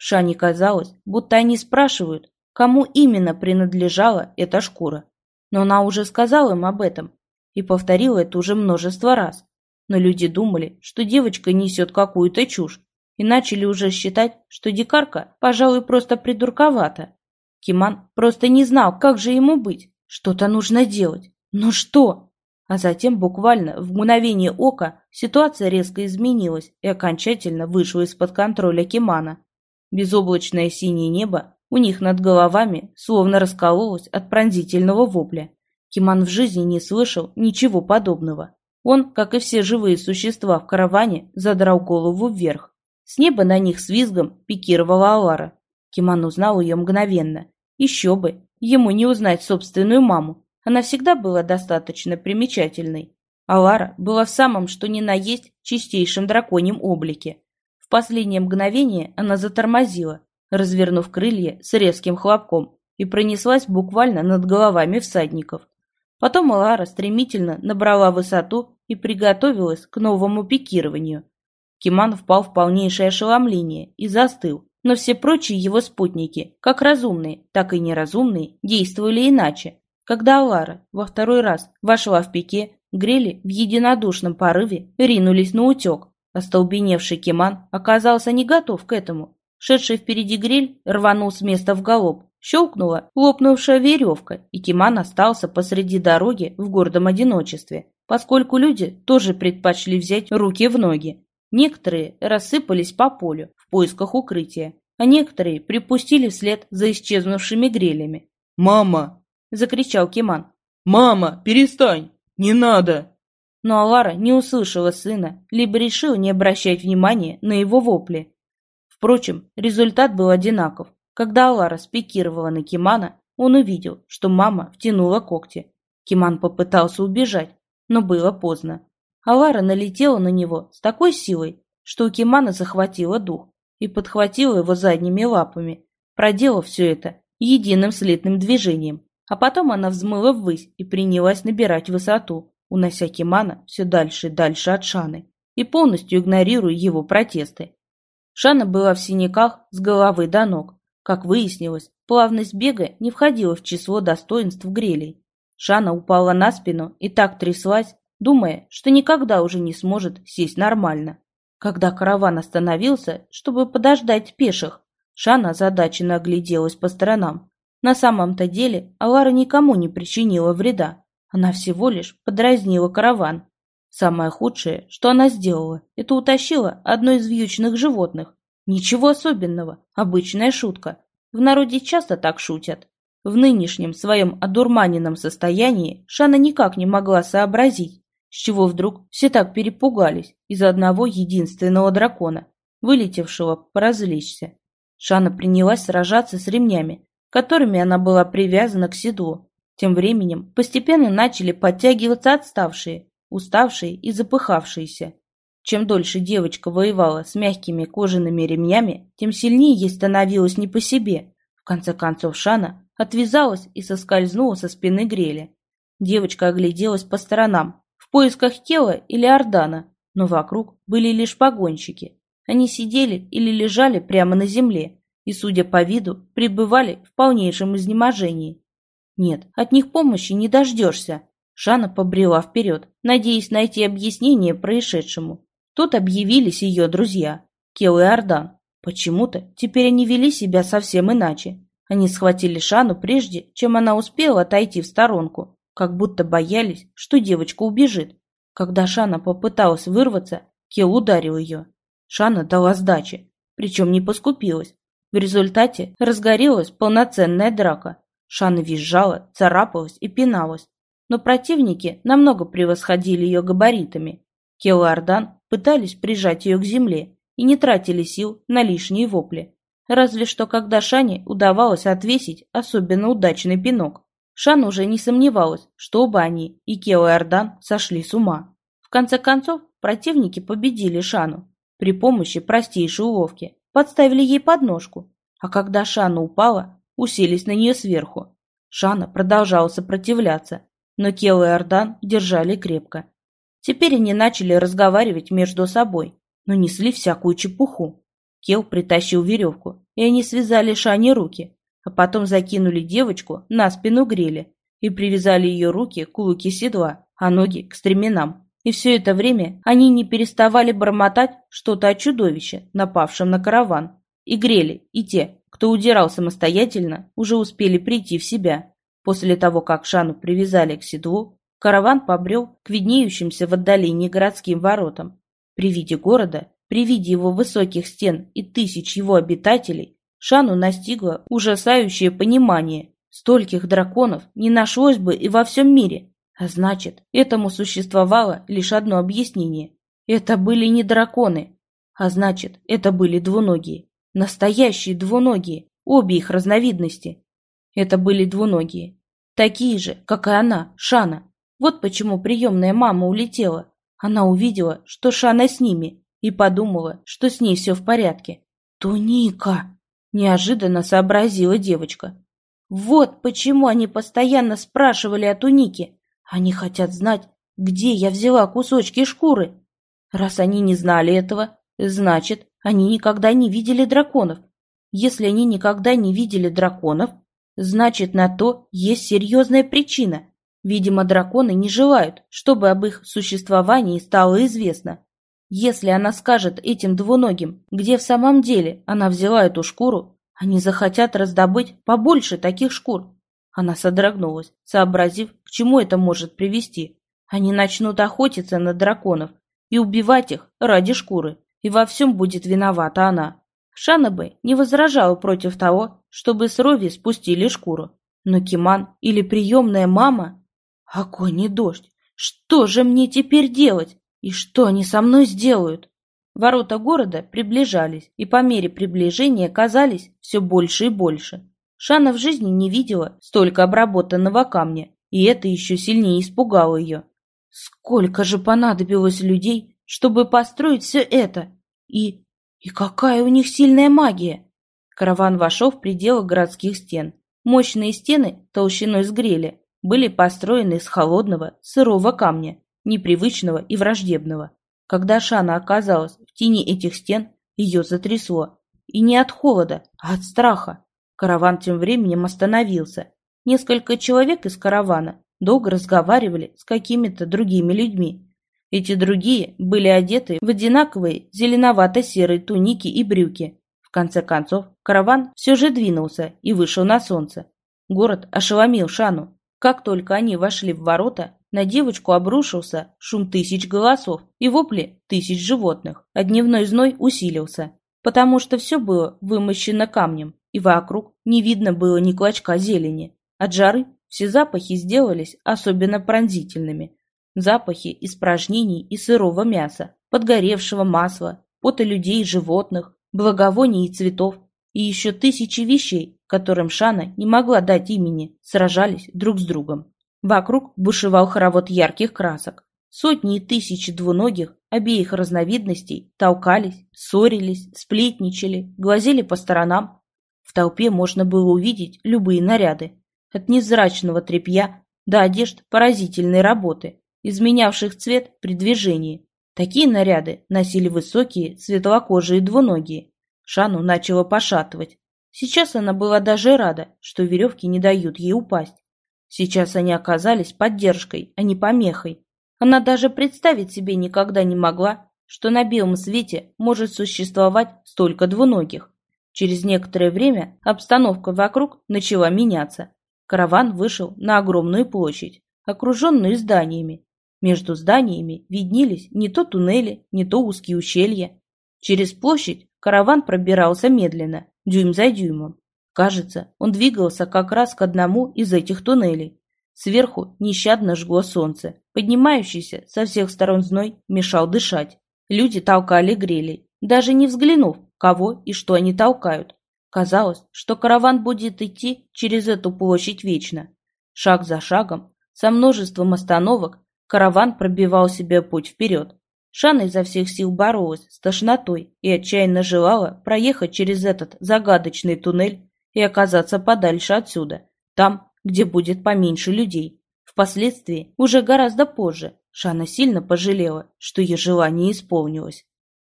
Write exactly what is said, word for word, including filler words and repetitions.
Шане казалось, будто они спрашивают, кому именно принадлежала эта шкура. Но она уже сказала им об этом и повторила это уже множество раз. Но люди думали, что девочка несет какую-то чушь, и начали уже считать, что дикарка, пожалуй, просто придурковата. Киман просто не знал, как же ему быть. Что-то нужно делать. Но что? А затем, буквально в мгновение ока, ситуация резко изменилась и окончательно вышла из-под контроля Кимана. Безоблачное синее небо у них над головами словно раскололось от пронзительного вопля. Киман в жизни не слышал ничего подобного. Он, как и все живые существа в караване, задрал голову вверх. С неба на них с визгом пикировала Алара. Киман узнал ее мгновенно. Еще бы, ему не узнать собственную маму. Она всегда была достаточно примечательной. Алара была в самом что ни на есть чистейшем драконьем облике. В последнее мгновение она затормозила, развернув крылья с резким хлопком, и пронеслась буквально над головами всадников. Потом Алара стремительно набрала высоту и приготовилась к новому пикированию. Киман впал в полнейшее ошеломление и застыл, но все прочие его спутники, как разумные, так и неразумные, действовали иначе. Когда Алара во второй раз вошла в пике, Грели в единодушном порыве ринулись на утек. Остолбеневший Киман оказался не готов к этому. Шедший впереди Грель рванул с места в галоп. Щелкнула лопнувшая веревка, и Киман остался посреди дороги в гордом одиночестве, поскольку люди тоже предпочли взять руки в ноги. Некоторые рассыпались по полю в поисках укрытия, а некоторые припустили вслед за исчезнувшими Грелями. «Мама!» — закричал Киман. «Мама, перестань! Не надо!» Но Алара не услышала сына, либо решила не обращать внимания на его вопли. Впрочем, результат был одинаков. Когда Алара спикировала на Кимана, он увидел, что мама втянула когти. Киман попытался убежать, но было поздно. Алара налетела на него с такой силой, что у Кимана захватило дух и подхватила его задними лапами, проделав все это единым слитным движением. А потом она взмыла ввысь и принялась набирать высоту, унося Кимана все дальше и дальше от Шаны и полностью игнорируя его протесты. Шана была в синяках с головы до ног. Как выяснилось, плавность бега не входила в число достоинств Грелей. Шана упала на спину и так тряслась, думая, что никогда уже не сможет сесть нормально. Когда караван остановился, чтобы подождать пеших, Шана озадаченно огляделась по сторонам. На самом-то деле Алара никому не причинила вреда. Она всего лишь подразнила караван. Самое худшее, что она сделала, это утащила одно из вьючных животных. Ничего особенного, обычная шутка. В народе часто так шутят. В нынешнем своем одурманенном состоянии Шана никак не могла сообразить, с чего вдруг все так перепугались из-за одного единственного дракона, вылетевшего поразвлечься. Шана принялась сражаться с ремнями, которыми она была привязана к седлу. Тем временем постепенно начали подтягиваться отставшие, уставшие и запыхавшиеся. Чем дольше девочка воевала с мягкими кожаными ремнями, тем сильнее ей становилось не по себе. В конце концов Шана отвязалась и соскользнула со спины Греля. Девочка огляделась по сторонам, в поисках Кела или Ордана, но вокруг были лишь погонщики. Они сидели или лежали прямо на земле и, судя по виду, пребывали в полнейшем изнеможении. Нет, от них помощи не дождешься. Шана побрела вперед, надеясь найти объяснение происшедшему. Тут объявились ее друзья, Кел и Ордан. Почему-то теперь они вели себя совсем иначе. Они схватили Шану прежде, чем она успела отойти в сторонку, как будто боялись, что девочка убежит. Когда Шана попыталась вырваться, Кел ударил ее. Шана дала сдачи, причем не поскупилась. В результате разгорелась полноценная драка. Шана визжала, царапалась и пиналась. Но противники намного превосходили ее габаритами. Кел и Ордан пытались прижать ее к земле и не тратили сил на лишние вопли. Разве что когда Шане удавалось отвесить особенно удачный пинок. Шана уже не сомневалась, что оба они, и Кел и Ордан, сошли с ума. В конце концов, противники победили Шану. При помощи простейшей уловки подставили ей подножку, а когда Шана упала, уселись на нее сверху. Шана продолжала сопротивляться, но Кел и Ордан держали крепко. Теперь они начали разговаривать между собой, но несли всякую чепуху. Кел притащил веревку, и они связали Шане руки, а потом закинули девочку на спину грели и привязали ее руки к луке седла, а ноги к стременам. И все это время они не переставали бормотать что-то о чудовище, напавшем на караван. И грели, и те, кто удирал самостоятельно, уже успели прийти в себя. После того, как Шану привязали к седлу, караван побрел к виднеющимся в отдалении городским воротам. При виде города, при виде его высоких стен и тысяч его обитателей, Шану настигло ужасающее понимание. Стольких драконов не нашлось бы и во всем мире. А значит, этому существовало лишь одно объяснение. Это были не драконы. А значит, это были двуногие. Настоящие двуногие. Обе их разновидности. Это были двуногие. Такие же, как и она, Шана. Вот почему приемная мама улетела. Она увидела, что Шана с ними, и подумала, что с ней все в порядке. «Туника!» – неожиданно сообразила девочка. «Вот почему они постоянно спрашивали о тунике. Они хотят знать, где я взяла кусочки шкуры. Раз они не знали этого, значит, они никогда не видели драконов. Если они никогда не видели драконов, значит, на то есть серьезная причина. Видимо, драконы не желают, чтобы об их существовании стало известно. Если она скажет этим двуногим, где в самом деле она взяла эту шкуру, они захотят раздобыть побольше таких шкур». Она содрогнулась, сообразив, к чему это может привести. Они начнут охотиться на драконов и убивать их ради шкуры, и во всем будет виновата она. Шана бы не возражала против того, чтобы с Рови спустили шкуру. Но Киман или приемная мама... Огонь и дождь! Что же мне теперь делать? И что они со мной сделают? Ворота города приближались, и по мере приближения казались все больше и больше. Шана в жизни не видела столько обработанного камня, и это еще сильнее испугало ее. Сколько же понадобилось людей, чтобы построить все это? И... и какая у них сильная магия! Караван вошел в пределы городских стен. Мощные стены, толщиной с греля, были построены из холодного, сырого камня, непривычного и враждебного. Когда Шана оказалась в тени этих стен, ее затрясло. И не от холода, а от страха. Караван тем временем остановился. Несколько человек из каравана долго разговаривали с какими-то другими людьми. Эти другие были одеты в одинаковые зеленовато-серые туники и брюки. В конце концов, караван все же двинулся и вышел на солнце. Город ошеломил Шану. Как только они вошли в ворота, на девочку обрушился шум тысяч голосов и вопли тысяч животных, а дневной зной усилился, потому что все было вымощено камнем, и вокруг не видно было ни клочка зелени. От жары все запахи сделались особенно пронзительными. Запахи испражнений и сырого мяса, подгоревшего масла, пота людей и животных, благовоний и цветов, и еще тысячи вещей, которым Шана не могла дать имени, сражались друг с другом. Вокруг бушевал хоровод ярких красок. Сотни и тысячи двуногих обеих разновидностей толкались, ссорились, сплетничали, глазели по сторонам. В толпе можно было увидеть любые наряды, от невзрачного тряпья до одежд поразительной работы, изменявших цвет при движении. Такие наряды носили высокие, светлокожие двуногие. Шану начала пошатывать. Сейчас она была даже рада, что веревки не дают ей упасть. Сейчас они оказались поддержкой, а не помехой. Она даже представить себе никогда не могла, что на белом свете может существовать столько двуногих. Через некоторое время обстановка вокруг начала меняться. Караван вышел на огромную площадь, окруженную зданиями. Между зданиями виднелись не то туннели, не то узкие ущелья. Через площадь караван пробирался медленно, дюйм за дюймом. Кажется, он двигался как раз к одному из этих туннелей. Сверху нещадно жгло солнце. Поднимающийся со всех сторон зной мешал дышать. Люди толкали грелей, даже не взглянув, кого и что они толкают. Казалось, что караван будет идти через эту площадь вечно. Шаг за шагом, со множеством остановок, караван пробивал себе путь вперед. Шана изо всех сил боролась с тошнотой и отчаянно желала проехать через этот загадочный туннель и оказаться подальше отсюда, там, где будет поменьше людей. Впоследствии, уже гораздо позже, Шана сильно пожалела, что ее желание исполнилось.